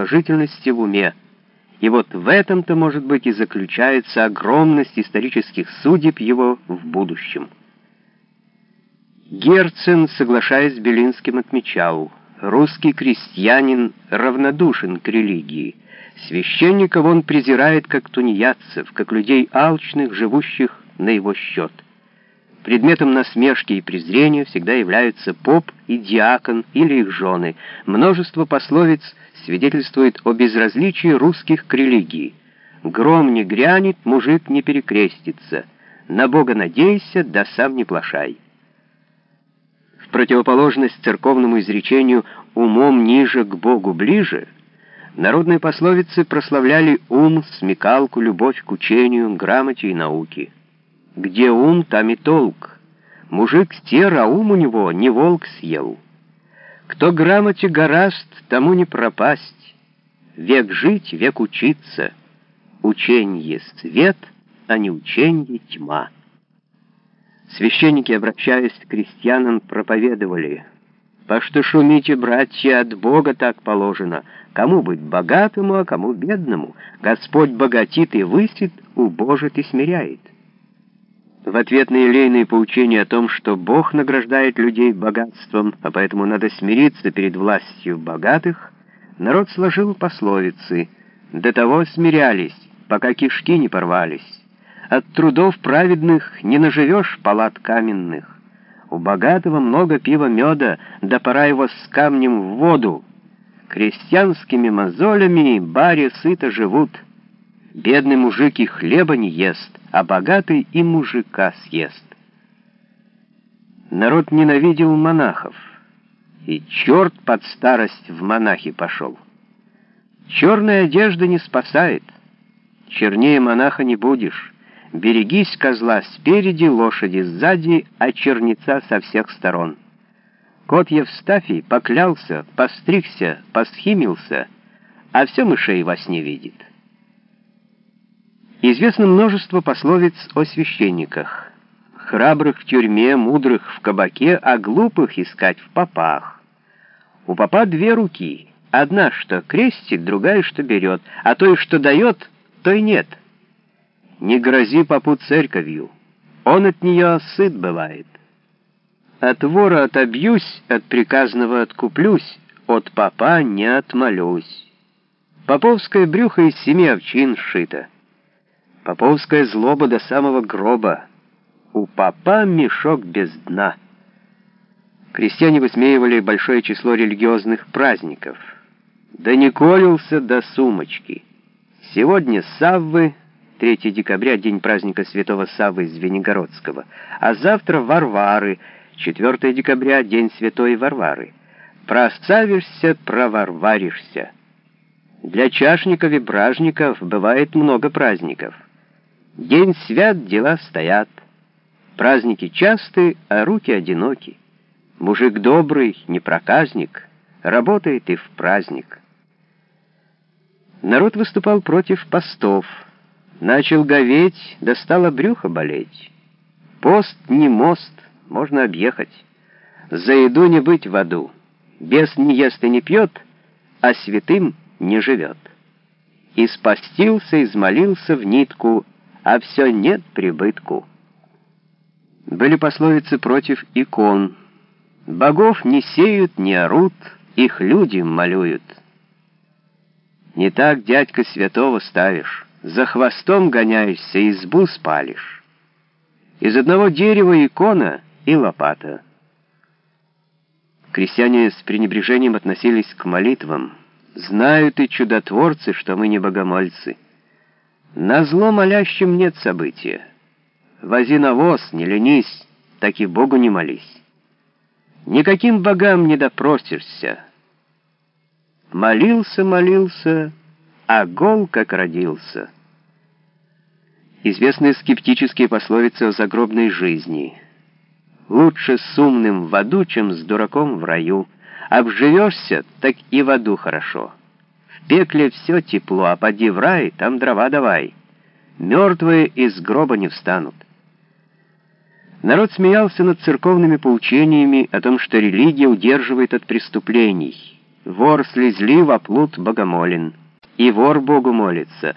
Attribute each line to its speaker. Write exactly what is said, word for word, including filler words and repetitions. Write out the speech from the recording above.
Speaker 1: положительности в уме. И вот в этом-то, может быть, и заключается огромность исторических судеб его в будущем. Герцен, соглашаясь с Белинским, отмечал: русский крестьянин равнодушен к религии. Священников он презирает как тунеядцев, как людей алчных, живущих на его счет. Предметом насмешки и презрения всегда являются поп и диакон или их жены. Множество пословиц свидетельствует о безразличии русских к религии. Гром не грянет, мужик не перекрестится. На Бога надейся, да сам не плашай. В противоположность церковному изречению «умом ниже, к Богу ближе», народные пословицы прославляли ум, смекалку, любовь к учению, грамоте и науке. Где ум, там и толк. Мужик стер, а ум у него не волк съел. Кто грамоте гораст, тому не пропасть. Век жить, век учиться. Ученье свет, а не ученье тьма. Священники, обращаясь к крестьянам, проповедовали: «По что шумите, братья, от Бога так положено. Кому быть богатому, а кому бедному? Господь богатит и высит, убожит и смиряет». В ответ на елейные поучения о том, что Бог награждает людей богатством, а поэтому надо смириться перед властью богатых, народ сложил пословицы: «До того смирялись, пока кишки не порвались. От трудов праведных не наживешь палат каменных. У богатого много пива меда, да пора его с камнем в воду. Крестьянскими мозолями баре сыто живут. Бедный мужик и хлеба не ест, а богатый и мужика съест». Народ ненавидел монахов, и черт под старость в монахи пошел. Черная одежда не спасает, чернее монаха не будешь. Берегись козла спереди, лошади сзади, а черница со всех сторон. Кот Евстафий поклялся, постригся, посхимился, а все мышей во сне видит. Известно множество пословиц о священниках. Храбрых в тюрьме, мудрых в кабаке, а глупых искать в попах. У попа две руки, одна, что крестит, другая, что берет, а той, что дает, той нет. Не грози попу церковью, он от нее сыт бывает. От вора отобьюсь, от приказного откуплюсь, от попа не отмолюсь. Поповское брюхо из семи овчин сшито. Поповская злоба до самого гроба. У попа мешок без дна. Крестьяне высмеивали большое число религиозных праздников. Да не колился до сумочки. Сегодня Саввы, третьего декабря, день праздника святого Саввы Звенигородского, а завтра Варвары, четвёртого декабря, день святой Варвары. Просавишься, проварваришься. Для чашников и бражников бывает много праздников. День свят, дела стоят. Праздники часты, а руки одиноки. Мужик добрый, не проказник, работает и в праздник. Народ выступал против постов. Начал говеть, да стало брюхо болеть. Пост не мост, можно объехать. За еду не быть в аду. Бес не ест и не пьет, а святым не живет. Испостился, измолился в нитку, а все нет прибытку. Были пословицы против икон. Богов не сеют, не орут, их люди малюют. Не так, дядька, святого ставишь, за хвостом гоняешься, избу спалишь. Из одного дерева икона и лопата. Крестьяне с пренебрежением относились к молитвам. Знают и чудотворцы, что мы не богомольцы. На зло молящим нет события. Вози навоз, не ленись, так и Богу не молись. Никаким богам не допросишься. Молился, молился, а гол как родился. Известны скептические пословицы о загробной жизни. Лучше с умным в аду, чем с дураком в раю. Обживешься, так и в аду хорошо. В пекле все тепло, а поди в рай, там дрова давай. Мертвые из гроба не встанут. Народ смеялся над церковными поучениями о том, что религия удерживает от преступлений. Вор слезлив, а плут богомолен. И вор Богу молится,